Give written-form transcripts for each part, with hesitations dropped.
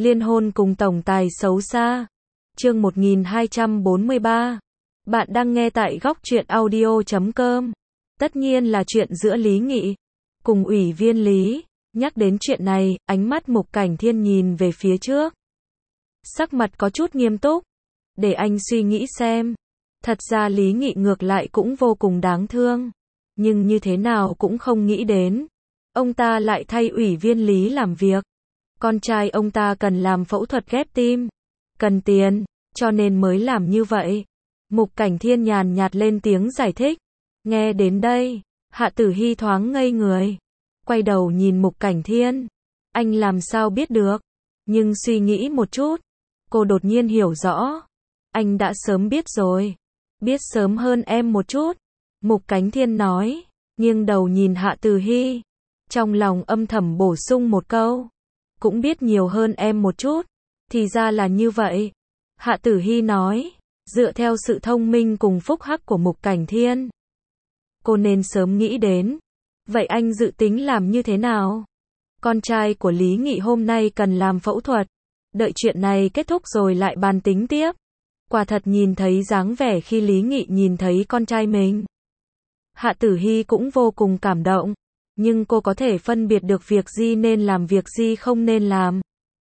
Liên hôn cùng tổng tài xấu xa. Chương 1243. Bạn đang nghe tại góc truyện audio.com. Tất nhiên là chuyện giữa Lý Nghị cùng Ủy viên Lý. Nhắc đến chuyện này, ánh mắt Mục Cảnh Thiên nhìn về phía trước. Sắc mặt có chút nghiêm túc. Để anh suy nghĩ xem. Thật ra Lý Nghị ngược lại cũng vô cùng đáng thương. Nhưng như thế nào cũng không nghĩ đến. Ông ta lại thay Ủy viên Lý làm việc. Con trai ông ta cần làm phẫu thuật ghép tim. Cần tiền, cho nên mới làm như vậy. Mục Cảnh Thiên nhàn nhạt lên tiếng giải thích. Nghe đến đây, Hạ Tử Hy thoáng ngây người. Quay đầu nhìn Mục Cảnh Thiên. Anh làm sao biết được? Nhưng suy nghĩ một chút, cô đột nhiên hiểu rõ. Anh đã sớm biết rồi. Biết sớm hơn em một chút. Mục Cảnh Thiên nói, nghiêng đầu nhìn Hạ Tử Hy. Trong lòng âm thầm bổ sung một câu. Cũng biết nhiều hơn em một chút. Thì ra là như vậy. Hạ Tử Hy nói, dựa theo sự thông minh cùng phúc hắc của Mục Cảnh Thiên. Cô nên sớm nghĩ đến. Vậy anh dự tính làm như thế nào? Con trai của Lý Nghị hôm nay cần làm phẫu thuật. Đợi chuyện này kết thúc rồi lại bàn tính tiếp. Quả thật nhìn thấy dáng vẻ khi Lý Nghị nhìn thấy con trai mình. Hạ Tử Hy cũng vô cùng cảm động. Nhưng cô có thể phân biệt được việc gì nên làm, việc gì không nên làm.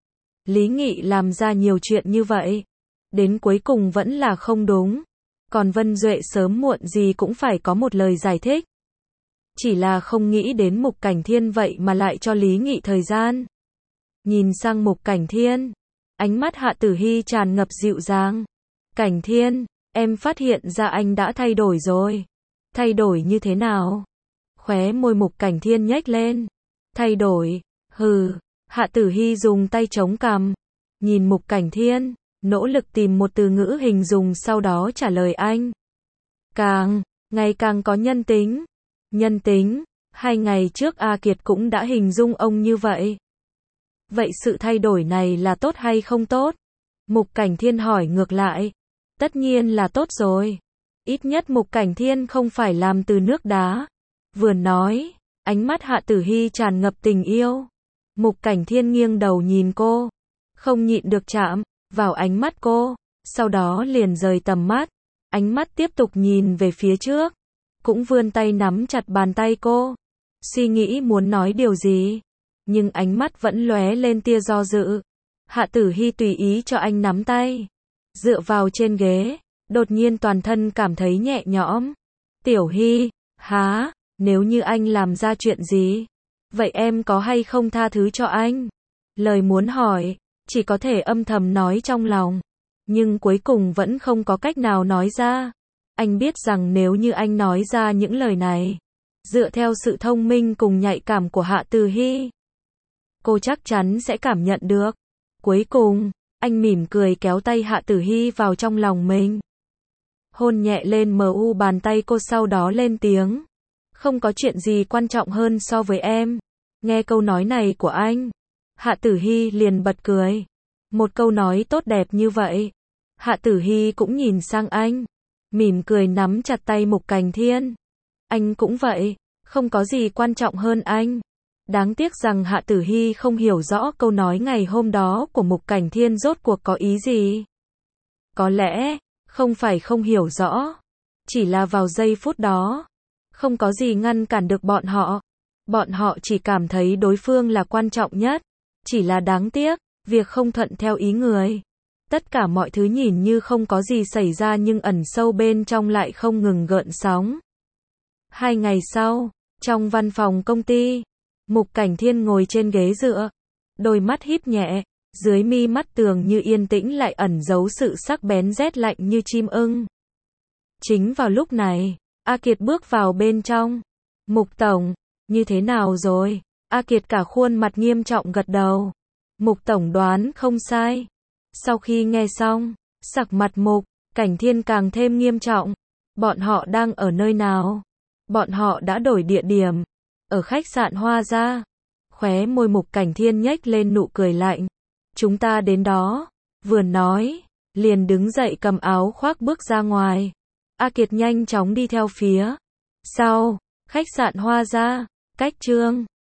Lý Nghị làm ra nhiều chuyện như vậy. Đến cuối cùng vẫn là không đúng. Còn Vân Duệ sớm muộn gì cũng phải có một lời giải thích. Chỉ là không nghĩ đến Mục Cảnh Thiên vậy mà lại cho Lý Nghị thời gian. Nhìn sang Mục Cảnh Thiên. Ánh mắt Hạ Tử Hy tràn ngập dịu dàng. Cảnh Thiên, em phát hiện ra anh đã thay đổi rồi. Thay đổi như thế nào? Khóe môi Mục Cảnh Thiên nhếch lên. Thay đổi, hừ. Hạ Tử Hy dùng tay chống cằm. Nhìn Mục Cảnh Thiên, nỗ lực tìm một từ ngữ hình dung sau đó trả lời anh. Ngày càng có nhân tính. Nhân tính, 2 ngày trước A Kiệt cũng đã hình dung ông như vậy. Vậy sự thay đổi này là tốt hay không tốt? Mục Cảnh Thiên hỏi ngược lại. Tất nhiên là tốt rồi. Ít nhất Mục Cảnh Thiên không phải làm từ nước đá. Vừa nói, ánh mắt Hạ Tử Hy tràn ngập tình yêu. Mục Cảnh Thiên nghiêng đầu nhìn cô. Không nhịn được chạm vào ánh mắt cô. Sau đó liền rời tầm mắt. Ánh mắt tiếp tục nhìn về phía trước. Cũng vươn tay nắm chặt bàn tay cô. Suy nghĩ muốn nói điều gì. Nhưng ánh mắt vẫn lóe lên tia do dự. Hạ Tử Hy tùy ý cho anh nắm tay. Dựa vào trên ghế. Đột nhiên toàn thân cảm thấy nhẹ nhõm. Tiểu Hy, há, nếu như anh làm ra chuyện gì, vậy em có hay không tha thứ cho anh? Lời muốn hỏi, chỉ có thể âm thầm nói trong lòng. Nhưng cuối cùng vẫn không có cách nào nói ra. Anh biết rằng nếu như anh nói ra những lời này, dựa theo sự thông minh cùng nhạy cảm của Hạ Tử Hy, cô chắc chắn sẽ cảm nhận được. Cuối cùng, anh mỉm cười kéo tay Hạ Tử Hy vào trong lòng mình. Hôn nhẹ lên mu bàn tay cô sau đó lên tiếng. Không có chuyện gì quan trọng hơn so với em. Nghe câu nói này của anh, Hạ Tử Hy liền bật cười. Một câu nói tốt đẹp như vậy. Hạ Tử Hy cũng nhìn sang anh. Mỉm cười nắm chặt tay Mục Cảnh Thiên. Anh cũng vậy, không có gì quan trọng hơn anh. Đáng tiếc rằng Hạ Tử Hy không hiểu rõ câu nói ngày hôm đó của Mục Cảnh Thiên rốt cuộc có ý gì. Có lẽ, không phải không hiểu rõ. Chỉ là vào giây phút đó, không có gì ngăn cản được bọn họ. Bọn họ chỉ cảm thấy đối phương là quan trọng nhất. Chỉ là đáng tiếc, việc không thuận theo ý người. Tất cả mọi thứ nhìn như không có gì xảy ra nhưng ẩn sâu bên trong lại không ngừng gợn sóng. 2 ngày sau, trong văn phòng công ty, Mục Cảnh Thiên ngồi trên ghế dựa. Đôi mắt híp nhẹ, dưới mi mắt tường như yên tĩnh lại ẩn giấu sự sắc bén rét lạnh như chim ưng. Chính vào lúc này, A Kiệt bước vào bên trong. Mục Tổng, như thế nào rồi? A Kiệt cả khuôn mặt nghiêm trọng gật đầu. Mục Tổng đoán không sai. Sau khi nghe xong, sắc mặt Mục Cảnh Thiên càng thêm nghiêm trọng. Bọn họ đang ở nơi nào? Bọn họ đã đổi địa điểm. Ở khách sạn Hoa Gia. Khóe môi Mục Cảnh Thiên nhếch lên nụ cười lạnh. Chúng ta đến đó. Vừa nói, liền đứng dậy cầm áo khoác bước ra ngoài. A Kiệt nhanh chóng đi theo phía sau khách sạn Hoa Gia. Cách Trương